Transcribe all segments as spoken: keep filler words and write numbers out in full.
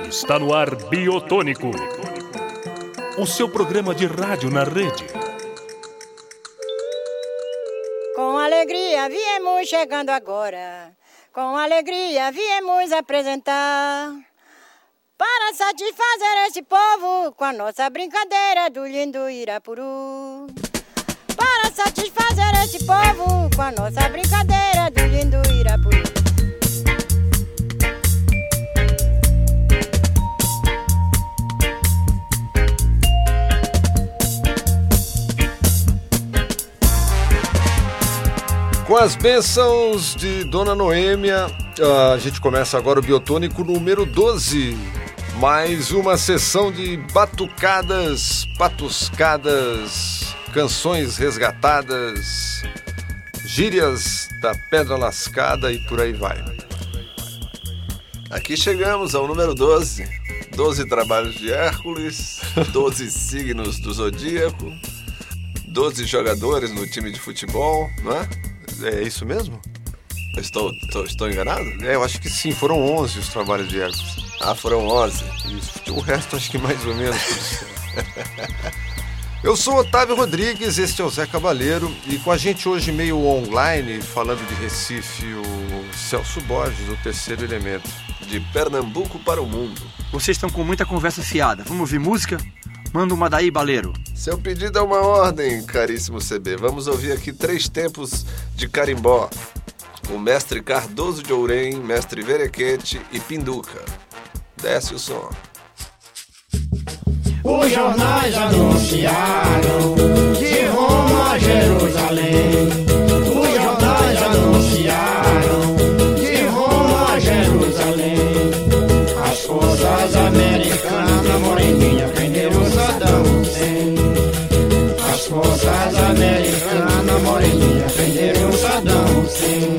Está no ar Biotônico, o seu programa de rádio na rede. Com alegria viemos chegando agora, com alegria viemos apresentar, para satisfazer esse povo com a nossa brincadeira do lindo Irapuru. Para satisfazer esse povo com a nossa brincadeira do lindo Irapuru. Com as bênçãos de Dona Noêmia, a gente começa agora o Biotônico número doze. Mais uma sessão de batucadas, patuscadas, canções resgatadas, gírias da Pedra Lascada e por aí vai. Aqui chegamos ao número doze. doze trabalhos de Hércules, doze signos do Zodíaco, doze jogadores no time de futebol, não é? É isso mesmo? Estou, estou, estou enganado? É, eu acho que sim, foram onze os trabalhos de Hércules. Ah, foram onze. Isso, o resto acho que mais ou menos. Eu sou Otávio Rodrigues, este é o Zé Cabaleiro, e com a gente hoje meio online, falando de Recife, o Celso Borges, o terceiro elemento. De Pernambuco para o mundo. Vocês estão com muita conversa fiada. Vamos ouvir música? Manda uma daí, baleiro. Seu pedido é uma ordem, caríssimo C B. Vamos ouvir aqui três tempos de carimbó. O mestre Cardoso de Ourém, mestre Verequete e Pinduca. Desce o som. Os jornais anunciaram de Roma a Jerusalém. Os jornais anunciaram de Roma a Jerusalém. As forças americanas, moreninha, prenderam Saddam Hussein. As forças americanas, moreninha, prenderam Saddam Hussein.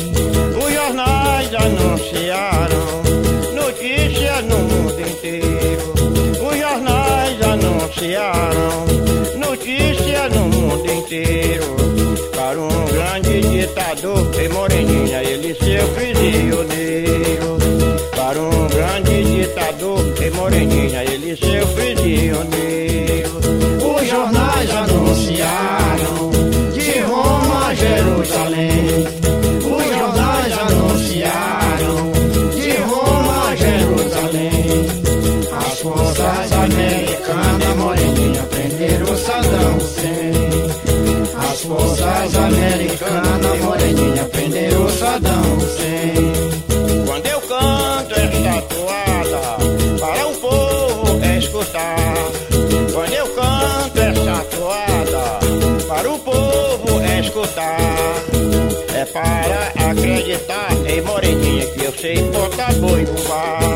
Os jornais anunciaram notícias no mundo inteiro. Os jornais anunciaram notícias no mundo inteiro. Para um grande ditador, tem moreninha, ele seu prisioneiro. Para um grande ditador, tem moreninha, ele seu prisioneiro. Os jornais anunciaram de Roma a Jerusalém. Os jornais anunciaram de Roma a Jerusalém. As forças americanas, moreninha, prenderam Saddam Hussein. As forças americanas, moreninha, prenderam Saddam Hussein. Quando eu canto esta toada para o povo escutar. Quando eu canto esta toada para o povo escutar. É para acreditar em moreninha que eu sei botar boi no bar.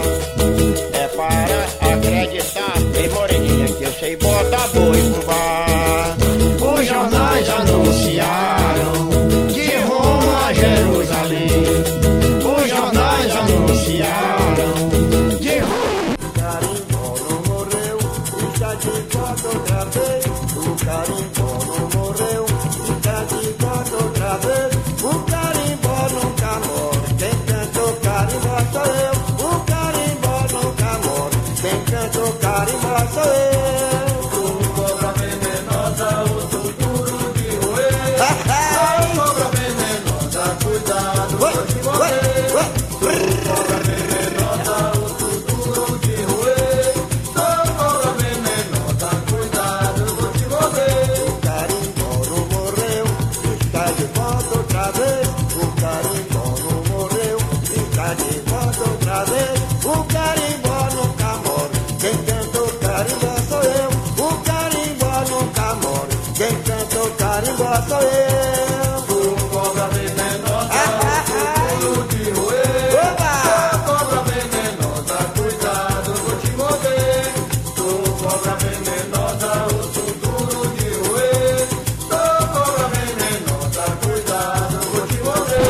É para acreditar em moreninha que eu sei botar boi no bar. Os jornais anunciaram de Roma a Jerusalém. Os jornais anunciaram de Roma. O carimbó não morreu, está de volta outra vez. O carimbó não morreu, está de volta outra vez. O carimbó nunca morre, quem canta o carimbó sou eu. O carimbó nunca morre, quem canta o carimbó sou eu. O cobra venenosa, o futuro de roer. A cobra venenosa, cuidado, vou te morrer. Cobra venenosa, o futuro de roer. A cobra venenosa, cuidado, vou te morrer. O carimbó não morreu, está de volta outra vez. O carimbó não morreu, está de volta outra vez. O carimbó nunca morre, quem canta o carimbó sou eu. O carimbó nunca morre, quem canta o carimbó sou eu. O cobra venenosa, futuro de roer. A cobra venenosa, cuidado, vou te morder. O cobra venenosa, o futuro de roer. A cobra venenosa, cuidado, vou te morder.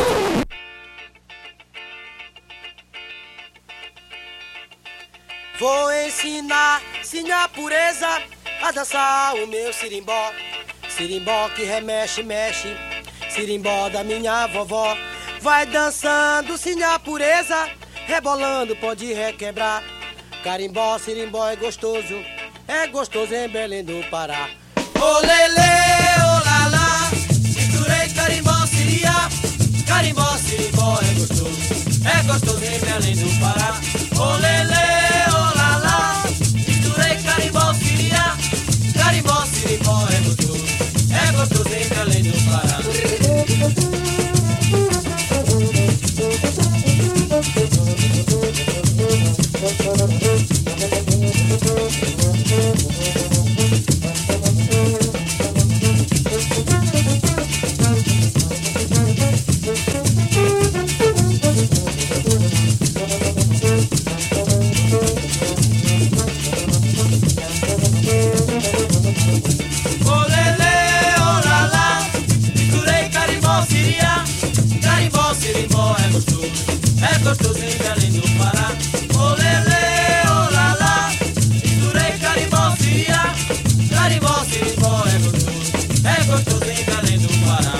Vou ensinar, ensinar pureza a dançar o meu sirimbó. Sirimbó que remexe, mexe, sirimbó da minha vovó. Vai dançando, sim, a pureza, rebolando pode requebrar. carimbó, sirimbó é gostoso, é gostoso em Belém do Pará. Ô lelê, ô lalá, misturei carimbó, siriá, carimbó, sirimbó é gostoso, é gostoso em Belém do Pará. Ô lelê, ô lalá, misturei carimbó, siriá, carimbó, sirimbó é gostoso, é gostoso em Belém do Pará. É gostoso em Belém do Pará. Ô lelê, ô lalá, misturei carimbó, siriá, carimbó, sirimbó é gostoso, é gostoso em Belém do Pará.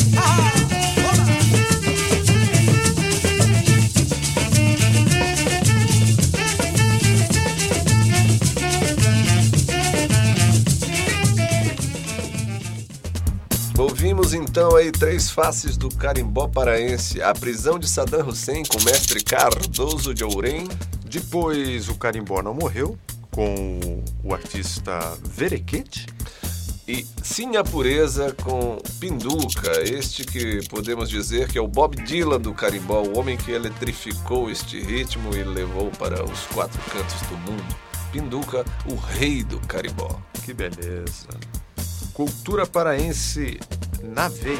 Ouvimos então aí três faces do carimbó paraense: a prisão de Saddam Hussein com o mestre Cardoso de Ourém. Depois o carimbó não morreu, com o artista Verequete. E Sim a Pureza com Pinduca, este que podemos dizer que é o Bob Dylan do carimbó, o homem que eletrificou este ritmo e levou para os quatro cantos do mundo. Pinduca, o rei do carimbó. Que beleza. Cultura paraense na veia.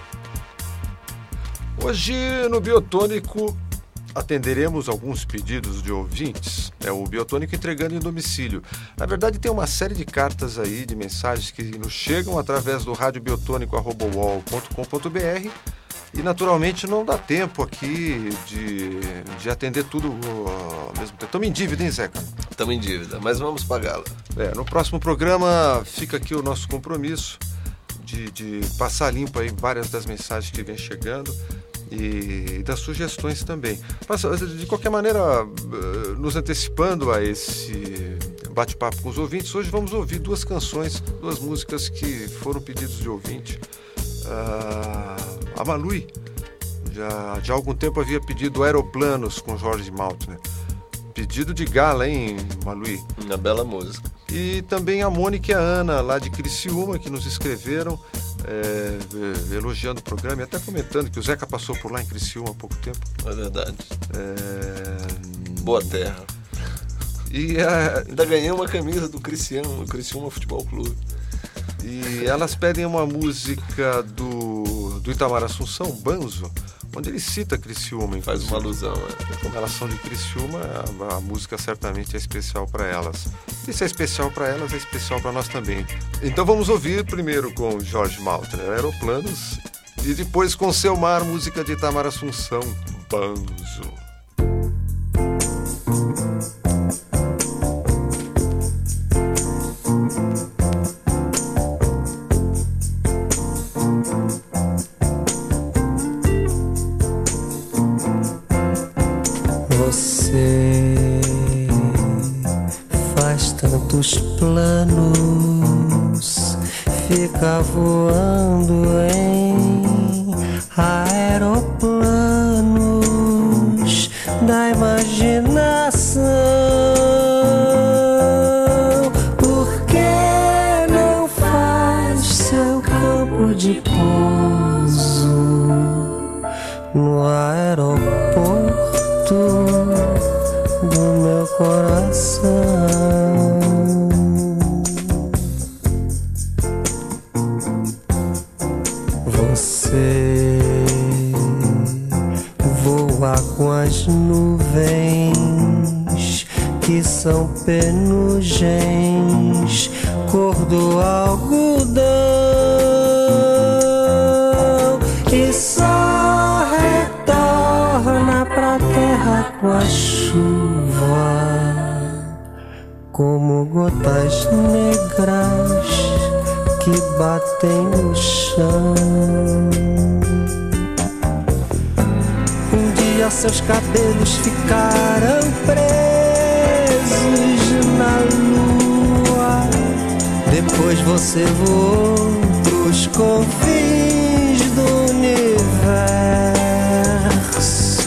Hoje no Biotônico atenderemos alguns pedidos de ouvintes. É o Biotônico entregando em domicílio. Na verdade tem uma série de cartas aí, de mensagens que nos chegam através do rádio biotônico arroba u o l ponto com ponto b r e naturalmente não dá tempo aqui de, de atender tudo ao mesmo tempo. Estamos em dívida, hein, Zeca? Estamos em dívida, mas vamos pagá-la. É, no próximo programa fica aqui o nosso compromisso de, de passar limpo aí várias das mensagens que vem chegando e das sugestões também. Mas, de qualquer maneira, nos antecipando a esse bate-papo com os ouvintes, hoje vamos ouvir duas canções, duas músicas que foram pedidos de ouvinte. Uh, a Malui já, já há algum tempo havia pedido Aeroplanos com Jorge Maltner. Pedido de gala, hein, Malui? Uma bela música. E também a Mônica e a Ana, lá de Criciúma, que nos escreveram é, elogiando o programa e até comentando que o Zeca passou por lá em Criciúma há pouco tempo. É verdade. É... Boa terra. E a... ainda ganhei uma camisa do Criciúma, Criciúma Futebol Clube. E elas pedem uma música do, do Itamar Assunção, Banzo, onde ele cita Criciúma. Faz uma alusão. É. Como elas são de Criciúma, a, a música certamente é especial para elas. E se é especial para elas, é especial para nós também. Então vamos ouvir primeiro com Jorge Maltner, Aeroplanos, e depois com Selmar, música de Itamar Assunção, Banzo. Você faz tantos planos, fica voando em aeroplanos da imaginação. Por que não faz seu campo de pouso no aeroporto do meu coração? Você voa com as nuvens que são penugens, cor do algodão, e só retorna pra terra com a chuva, como gotas negras que batem no chão. Um dia seus cabelos ficaram presos lua. Depois você voou pros confins do universo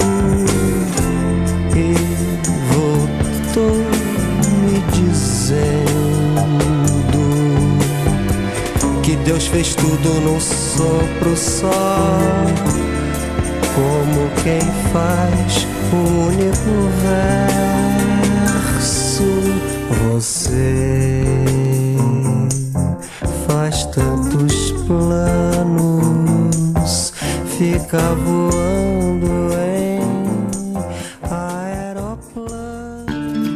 e voltou me dizendo que Deus fez tudo num sopro só, como quem faz o único verso. Você faz tantos planos, fica voando em aeroplano.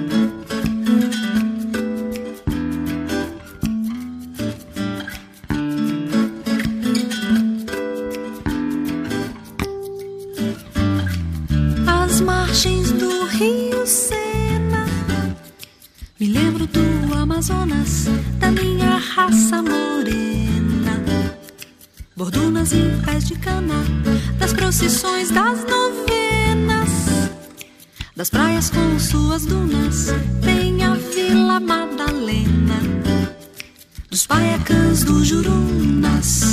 Às margens do rio Sena, me lembro do Amazonas, da minha raça morena. Bordunas e pés de cana, das procissões das novenas, das praias com suas dunas, tem a Vila Madalena, dos paiacãs do Jurunas,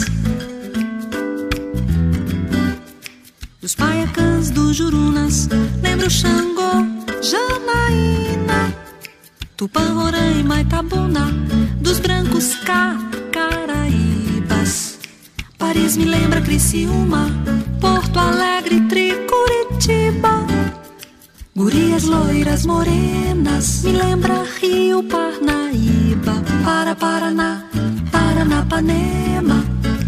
dos paiacãs do Jurunas. Lembro Xangô, Janaína, Tupã, Roraima, Itabuna, dos brancos Caraíbas. Paris me lembra Criciúma, Porto Alegre, Tricuritiba. Gurias loiras morenas, me lembra Rio Parnaíba. Para Paraná, Paranapanema,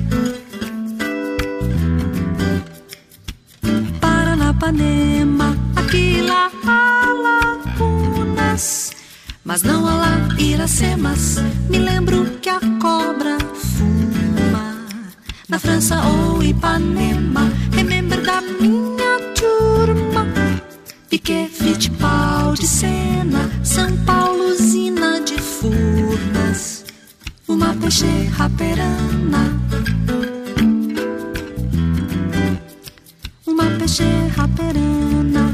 Paranapanema. Aqui lá há lagunas, mas não há lá Iracemas. Me lembro que a cobra fuma na França ou Ipanema. Remember da minha turma, Piquet, Fittipaldi, Senna, São Paulo, usina de Furnas, uma peixe raperana, uma peixe raperana.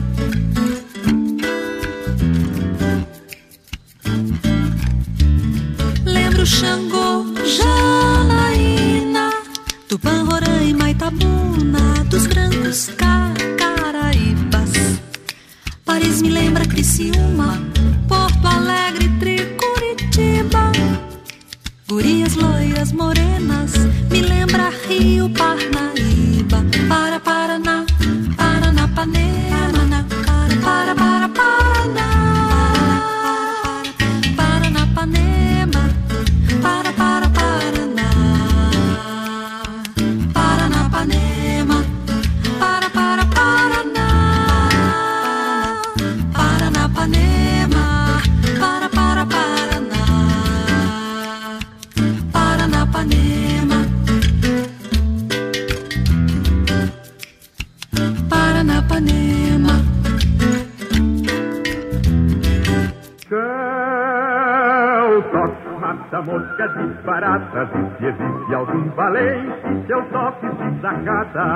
Lembro Xangô, Janaína, Tupã, Roraima, Itabuna, dos brancos Caraíbas. Paris me lembra Criciúma, Porto Alegre, Tricuritiba. Gurias loiras morenas, me lembra Rio Parnaíba. Para Paraná, Paranapanema, para para para Paraná, Paranapanema, para para Paraná, Paranapanema, para para Paraná, Paranapanema, para para Paraná, Paranapanema, Paranapanema. Céu, toque, mata, mosca, disparata, vive, vive algum valente, seu toque desacata.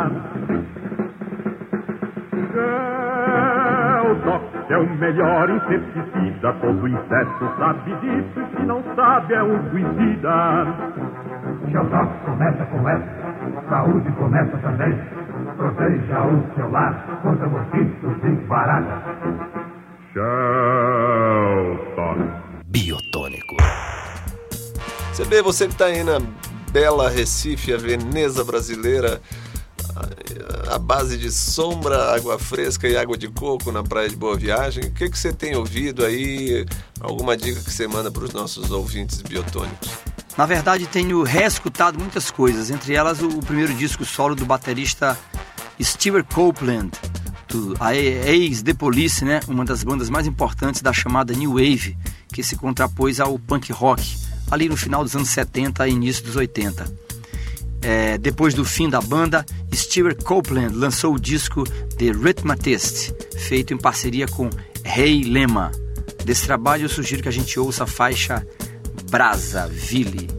Céu, toque é o melhor inseticida, todo inseto sabe disso, e se não sabe é um suicida. Seu toque começa com essa, saúde começa também. Proteja o seu lar contra mosquitos e baratas. Biotônico. C B, você que está aí na bela Recife, a Veneza brasileira, a base de sombra, água fresca e água de coco na Praia de Boa Viagem, o que, que você tem ouvido aí? Alguma dica que você manda para os nossos ouvintes biotônicos? Na verdade, tenho reescutado muitas coisas, entre elas o, o primeiro disco solo do baterista Stewart Copeland, do, a ex-The Police, né? Uma das bandas mais importantes da chamada New Wave, que se contrapôs ao punk rock, ali no final dos anos setenta e início dos oitenta. É, depois do fim da banda, Stewart Copeland lançou o disco The Rhythmatist, feito em parceria com Ray Lema. Desse trabalho eu sugiro que a gente ouça a faixa Brazzaville.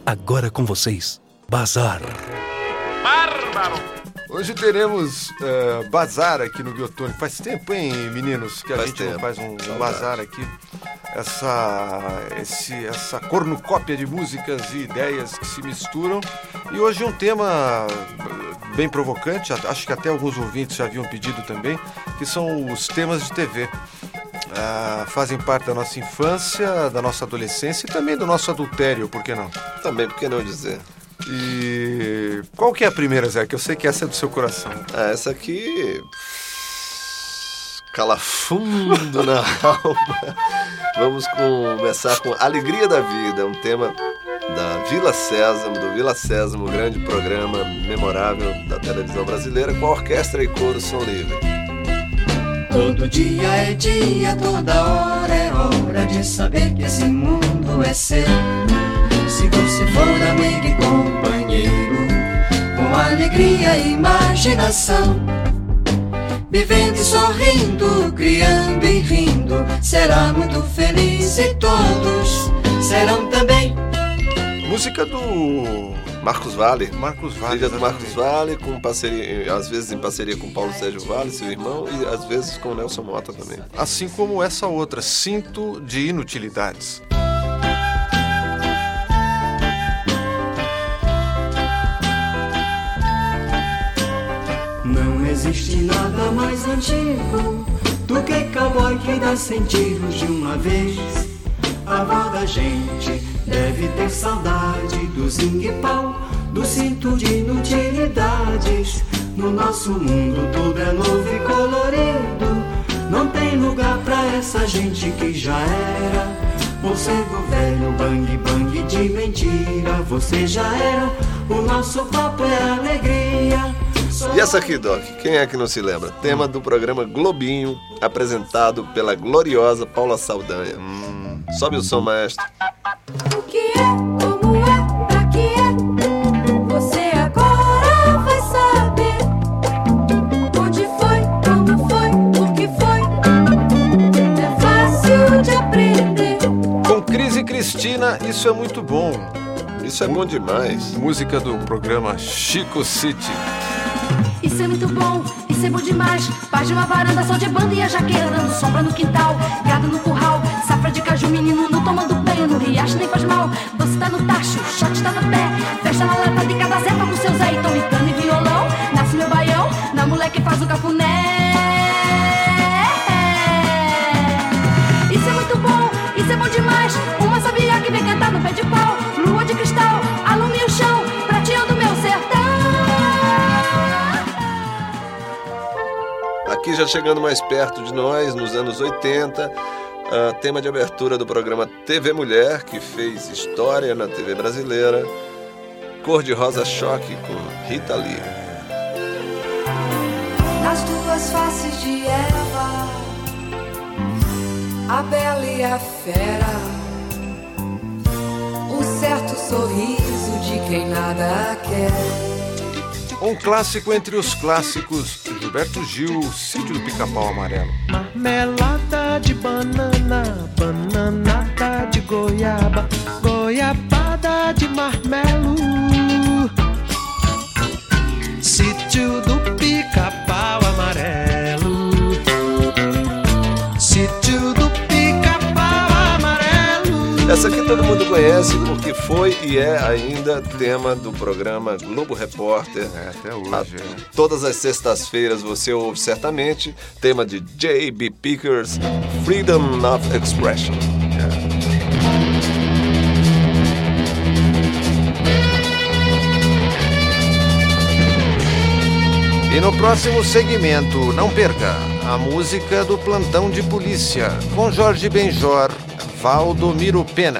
Agora com vocês, Bazar. Bárbaro! Hoje teremos uh, bazar aqui no Biotônico. Faz tempo, hein, meninos, que a faz gente tempo. não faz um, um bazar aqui. Essa, esse, essa cornucópia de músicas e ideias que se misturam. E hoje um tema bem provocante, acho que até alguns ouvintes já haviam pedido também, que são os temas de T V. Uh, fazem parte da nossa infância, da nossa adolescência e também do nosso adultério, por que não? Também, por que não dizer? E qual que é a primeira, Zé? Que eu sei que essa é do seu coração. Ah, essa aqui cala fundo na alma. Vamos começar com Alegria da Vida, um tema da Vila Sésamo, do Vila Sésamo, um grande programa memorável da televisão brasileira, com a orquestra e coro Som Livre. Todo dia é dia, toda hora é hora de saber que esse mundo é seu. Se você for amigo e companheiro, com alegria e imaginação, vivendo e sorrindo, criando e rindo, será muito feliz e todos serão também. Música do Marcos Valle. Marcos Valle. Trilha do Marcos Valle, com parceria, às vezes em parceria com Paulo Sérgio Valle, seu irmão, e às vezes com o Nelson Mota também. Assim como essa outra, Cinto de Inutilidades. Não existe nada mais antigo do que cowboy que dá cem tiros de uma vez. A avó da gente deve ter saudade do zingue-pau, do cinto de inutilidades. No nosso mundo tudo é novo e colorido, não tem lugar pra essa gente que já era. Você do velho bang bang de mentira, você já era, o nosso papo é alegria. E essa aqui, Doc, quem é que não se lembra? Tema do programa Globinho, apresentado pela gloriosa Paula Saldanha. Hum. Sobe o som, maestro. O que é, como é, pra que é? Você agora vai saber. Onde foi, como foi, por que foi. É fácil de aprender. Com Cris e Cristina, isso é muito bom. Isso é bom demais. Música do programa Chico City. Isso é muito bom, isso é bom demais. Paz de uma varanda, sol de banda e a jaqueira dando sombra no quintal. Gado no curral, safra de caju, menino não tomando banho no riacho, nem faz mal. Doce tá no tacho, shot tá no pé. Festa na lata de cada zepa com seu Zé e tomicano e violão. Nasce meu baião, na moleque faz o cafuné. Isso é muito bom, isso é bom demais. Uma sabiá que vem cantar no pé de pau. Lua de cristal, alume o chão, prateando meu sertão. Aqui já chegando mais perto de nós, nos anos oitenta, uh, tema de abertura do programa T V Mulher, que fez história na T V brasileira, Cor de Rosa Choque, com Rita Lee. Nas duas faces de Eva, a bela e a fera, o certo sorriso de quem nada quer. Um clássico entre os clássicos, Gilberto Gil, Sítio do Pica-Pau Amarelo. Marmelada de banana, bananada de goiaba, goiabada de marmelo. Sítio do Pica-Pau Amarelo, Sítio do Pica-Pau Amarelo. Essa aqui todo mundo conhece porque foi e é ainda tema do programa Globo Repórter. É, até hoje. A, é. Todas as sextas-feiras você ouve certamente tema de J B. Pickers, Freedom of Expression. É. E no próximo segmento, não perca, a música do Plantão de Polícia, com Jorge Benjor, Valdomiro Pena.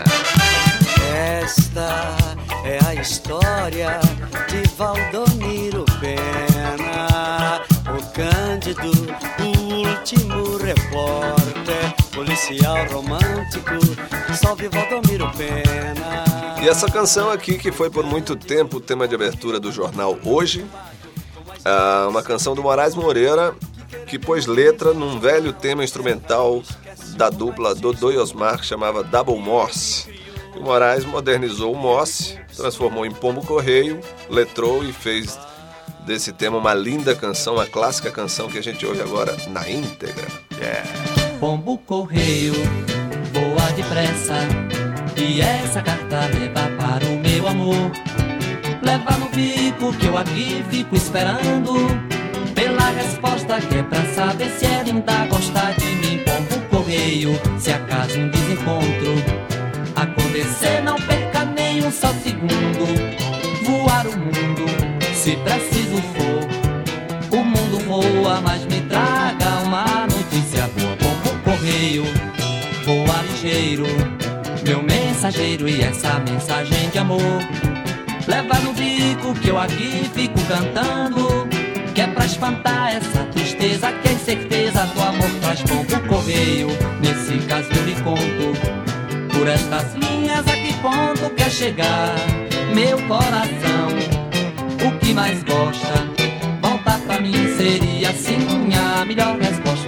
Esta é a história de Valdomiro Pena, o Cândido, o último repórter, policial romântico, salve Valdomiro Pena. E essa canção aqui, que foi por muito tempo o tema de abertura do jornal Hoje, é uma canção do Moraes Moreira, que pôs letra num velho tema instrumental da dupla Dodô e Osmar, que chamava Double Morse. Moraes modernizou o Mosse, transformou em Pombo Correio, letrou e fez desse tema uma linda canção, uma clássica canção que a gente ouve agora na íntegra. Yeah. Pombo Correio, voa depressa, e essa carta leva para o meu amor. Leva no bico que eu aqui fico esperando pela resposta que é pra saber se ela ainda gosta de mim. Pombo Correio, se acaso um desencontro acontecer, não perca nem um só segundo. Voar o mundo, se preciso for. O mundo voa, mas me traga uma notícia boa. Pombo Correio, voa ligeiro, meu mensageiro, e essa mensagem de amor leva no bico que eu aqui fico cantando, que é pra espantar essa tristeza, que é certeza do amor traz. Pombo Correio, nesse caso eu lhe conto, por estas linhas a que ponto quer chegar meu coração. O que mais gosta, voltar pra mim seria assim a melhor resposta.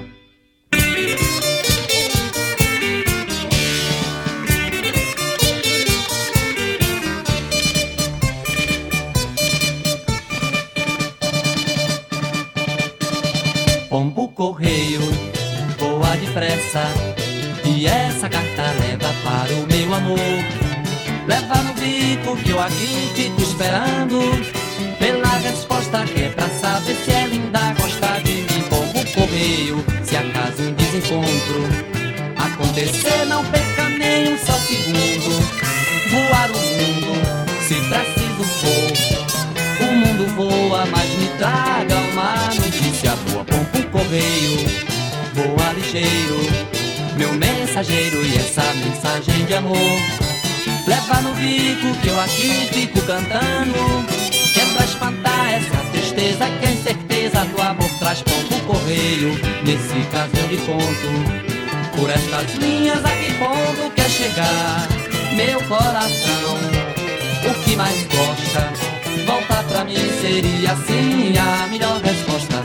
Pombo Correio, voa depressa, e essa carta leva para o meu amor. Leva no bico que eu aqui fico esperando pela resposta que é pra saber se ela ainda gosta de mim. Pombo Correio, se acaso um desencontro acontecer, não perca nem um só segundo. Voar o mundo, se preciso for. O mundo voa, mas me traga uma notícia boa. Pombo Correio, voa ligeiro, meu mensageiro, e essa mensagem de amor leva no bico que eu aqui fico cantando, que é pra espantar essa tristeza, que é certeza do amor traz. Pombo Correio, nesse caso eu lhe conto, por estas linhas a que ponto quer chegar meu coração. O que mais gosta, voltar pra mim seria assim a melhor resposta.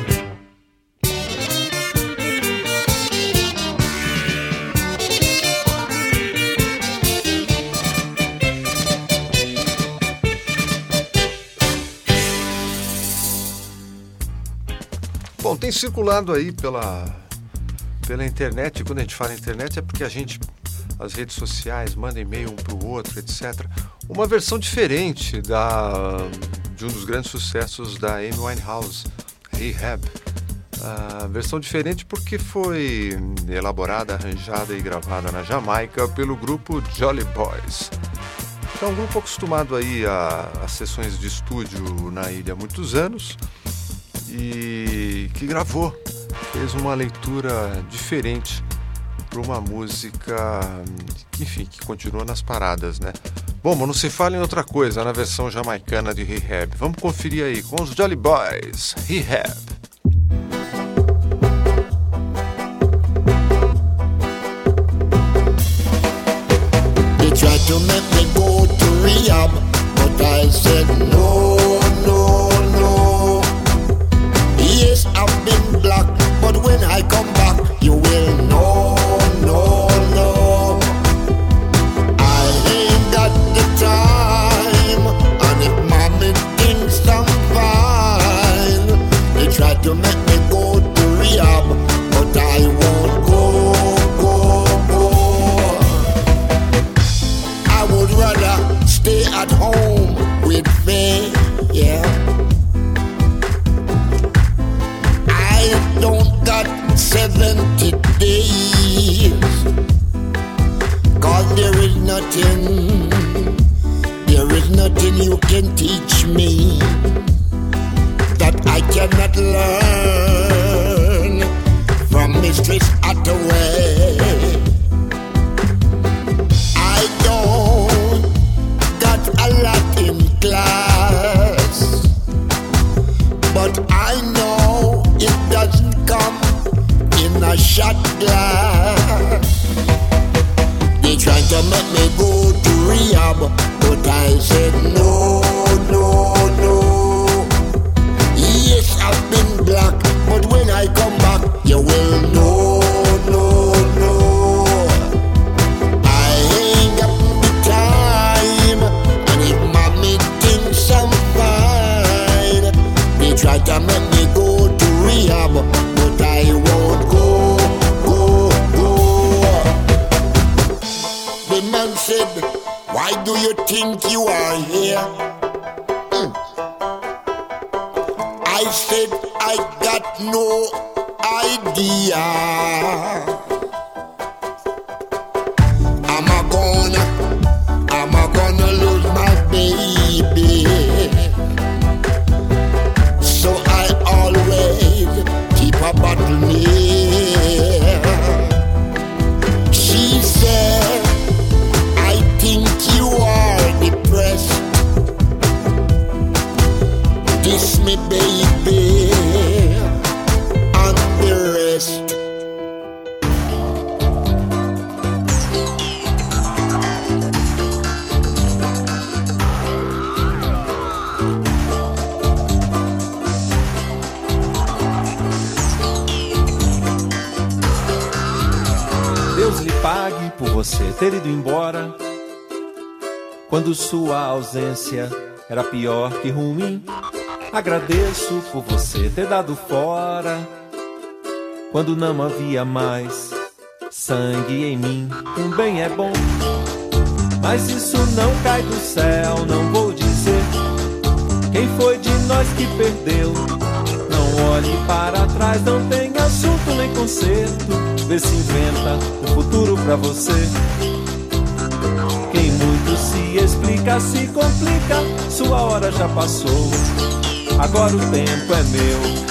Bom, tem circulado aí pela, pela internet, e quando a gente fala internet é porque a gente, as redes sociais, manda e-mail um para o outro, etcétera. Uma versão diferente da, de um dos grandes sucessos da Amy Winehouse, Rehab. A versão diferente porque foi elaborada, arranjada e gravada na Jamaica pelo grupo Jolly Boys. É um grupo acostumado aí a, a sessões de estúdio na ilha há muitos anos, e que gravou, fez uma leitura diferente para uma música, enfim, que continua nas paradas, né? Bom, mas não se fala em outra coisa na versão jamaicana de Rehab. Vamos conferir aí com os Jolly Boys, Rehab. They tried to make me go to rehab, but I said no, no, no. Yes, I've been black, but when I come back, you will know, no, no. I ain't got the time, and if mommy thinks I'm fine, they try to make me go to rehab, but I won't go, go, go. I would rather stay at home with faith, yeah. Don't got seventy days, cause there is nothing, there is nothing you can teach me that I cannot learn from Mistress Hathaway. I don't got a lot in class, but I know it doesn't come in a shot glass. They tried to make me go to rehab, but I said no, no, no. Yes, I've been black, but when I come back, you will know, no, no. I ain't got the said, why do you think you are here? Mm. I said, I got no idea. Am I gonna, am I gonna lose my baby? So I always keep a bottle near. She said, I think you are depressed. Kiss me, baby, and the rest. Deus lhe pague por você ter ido embora, quando sua ausência era pior que ruim. Agradeço por você ter dado fora, quando não havia mais sangue em mim. Um bem é bom, mas isso não cai do céu. Não vou dizer quem foi de nós que perdeu. Não olhe para trás, não tem assunto nem conserto. Vê se inventa um futuro pra você. Quem muito se explica se complica. Sua hora já passou, agora o tempo é meu.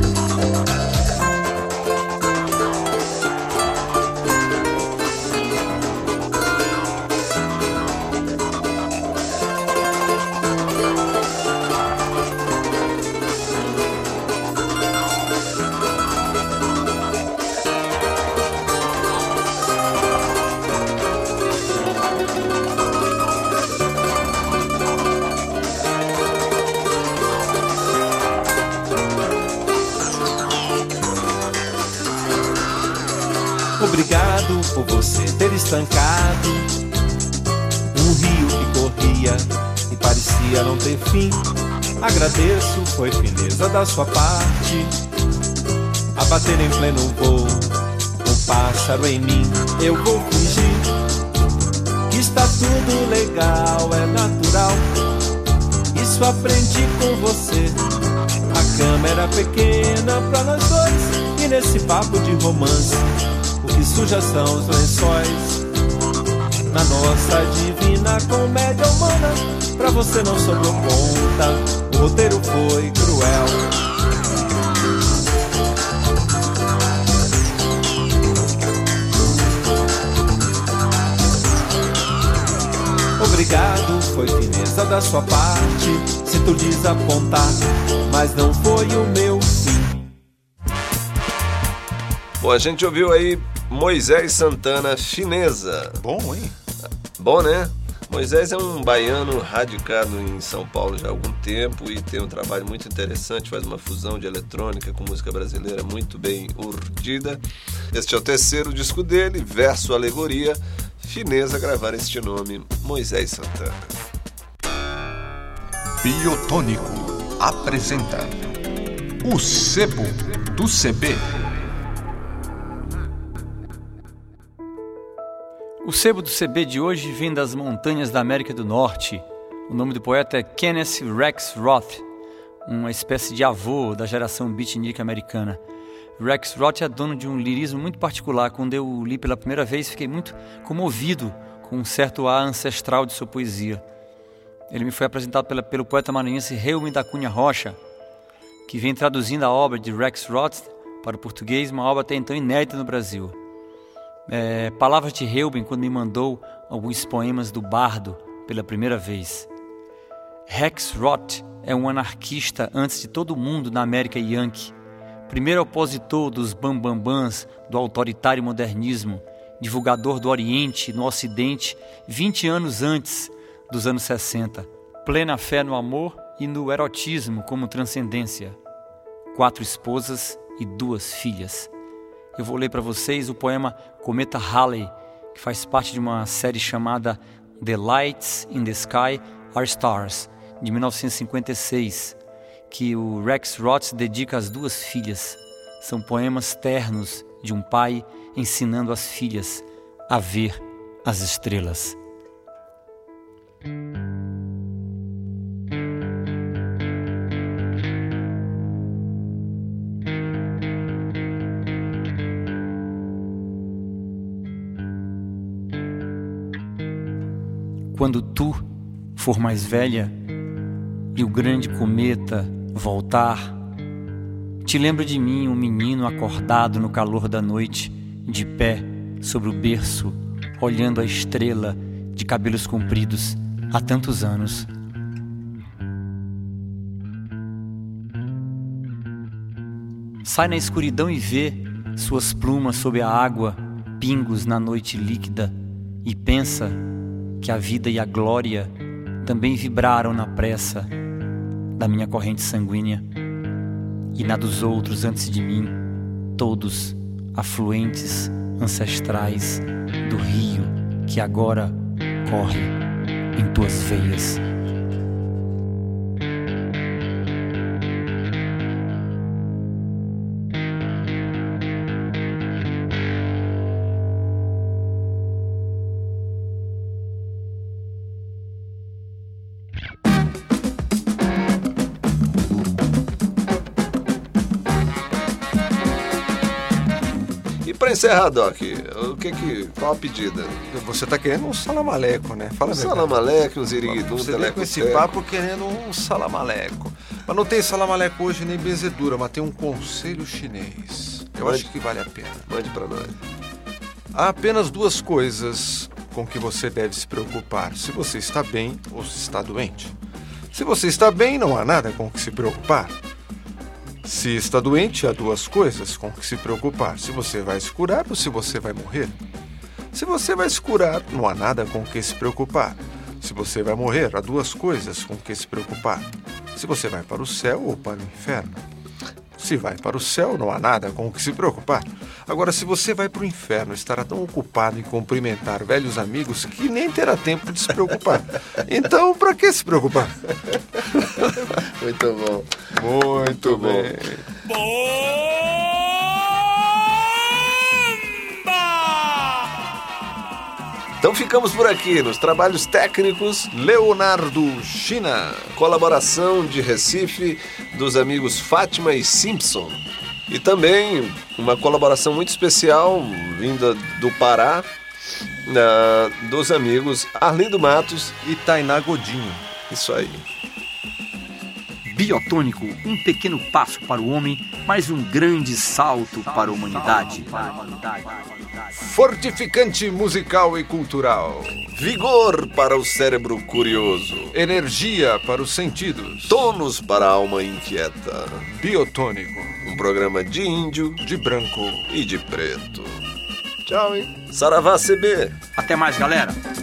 Obrigado por você ter estancado um rio que corria e parecia não ter fim. Agradeço, foi fineza da sua parte, a bater em pleno voo um pássaro em mim. Eu vou fingir que está tudo legal, é natural. Isso aprendi com você. A cama era pequena pra nós dois, e nesse papo de romance o que suja são os lençóis. Na nossa divina comédia humana, pra você não sobrou conta, o roteiro foi cruel. Obrigado, foi fineza da sua parte, sinto desapontar, mas não foi o meu fim. Bom, a gente ouviu aí Moisés Santana, Fineza. Bom, hein? Bom, né? Moisés é um baiano radicado em São Paulo já há algum tempo e tem um trabalho muito interessante, faz uma fusão de eletrônica com música brasileira muito bem urdida. Este é o terceiro disco dele, Verso Alegoria. Fineza gravar este nome, Moisés Santana. Biotônico apresenta o Sebo do C B. O sebo do C B de hoje vem das montanhas da América do Norte. O nome do poeta é Kenneth Rex Roth, uma espécie de avô da geração beatnik americana. Rex Roth é dono de um lirismo muito particular. Quando eu o li pela primeira vez, fiquei muito comovido com um certo ar ancestral de sua poesia. Ele me foi apresentado pela, pelo poeta maranhense Reuben da Cunha Rocha, que vem traduzindo a obra de Rex Roth para o português, uma obra até então inédita no Brasil. É, palavras de Reuben quando me mandou alguns poemas do Bardo pela primeira vez. Rex Roth é um anarquista antes de todo mundo na América Yankee, primeiro opositor dos bambambãs do autoritário modernismo, divulgador do Oriente no Ocidente vinte anos antes dos anos sessenta, plena fé no amor e no erotismo como transcendência. Quatro esposas e duas filhas. Eu vou ler para vocês o poema Cometa Halley, que faz parte de uma série chamada The Lights in the Sky Are Stars, de mil novecentos e cinquenta e seis, que o Rex Roth dedica às duas filhas. São poemas ternos de um pai ensinando as filhas a ver as estrelas. Quando tu for mais velha e o grande cometa voltar, te lembra de mim, um menino acordado no calor da noite, de pé sobre o berço, olhando a estrela, de cabelos compridos há tantos anos. Sai na escuridão e vê suas plumas sob a água, pingos na noite líquida, e pensa que a vida e a glória também vibraram na pressa da minha corrente sanguínea e na dos outros antes de mim, todos afluentes ancestrais do rio que agora corre em tuas veias. Pra encerrar, Doc, o que que, qual a pedida? Você tá querendo um salamaleco, né? Fala um salamaleco, um ziriguidum, Você vem com esse papo querendo um salamaleco. Mas não tem salamaleco hoje nem benzedura, mas tem um conselho chinês. Eu Mande, acho que vale a pena. Mande pra nós. Há apenas duas coisas com que você deve se preocupar: se você está bem ou se está doente. Se você está bem, não há nada com que se preocupar. Se está doente, há duas coisas com que se preocupar: se você vai se curar ou se você vai morrer. Se você vai se curar, não há nada com que se preocupar. Se você vai morrer, há duas coisas com que se preocupar: se você vai para o céu ou para o inferno. Se vai para o céu, não há nada com que se preocupar. Agora, se você vai para o inferno, estará tão ocupado em cumprimentar velhos amigos que nem terá tempo de se preocupar. Então, para que se preocupar? Muito bom. Muito bem. Então ficamos por aqui nos trabalhos técnicos Leonardo China, colaboração de Recife dos amigos Fátima e Simpson, e também uma colaboração muito especial vinda do Pará, uh, dos amigos Arlindo Matos e Tainá Godinho. Isso aí. Biotônico, um pequeno passo para o homem, mas um grande salto para a humanidade. Fortificante musical e cultural. Vigor para o cérebro curioso. Energia para os sentidos. Tônus para a alma inquieta. Biotônico. Um programa de índio, de branco e de preto. Tchau, hein? Saravá C B. Até mais, galera.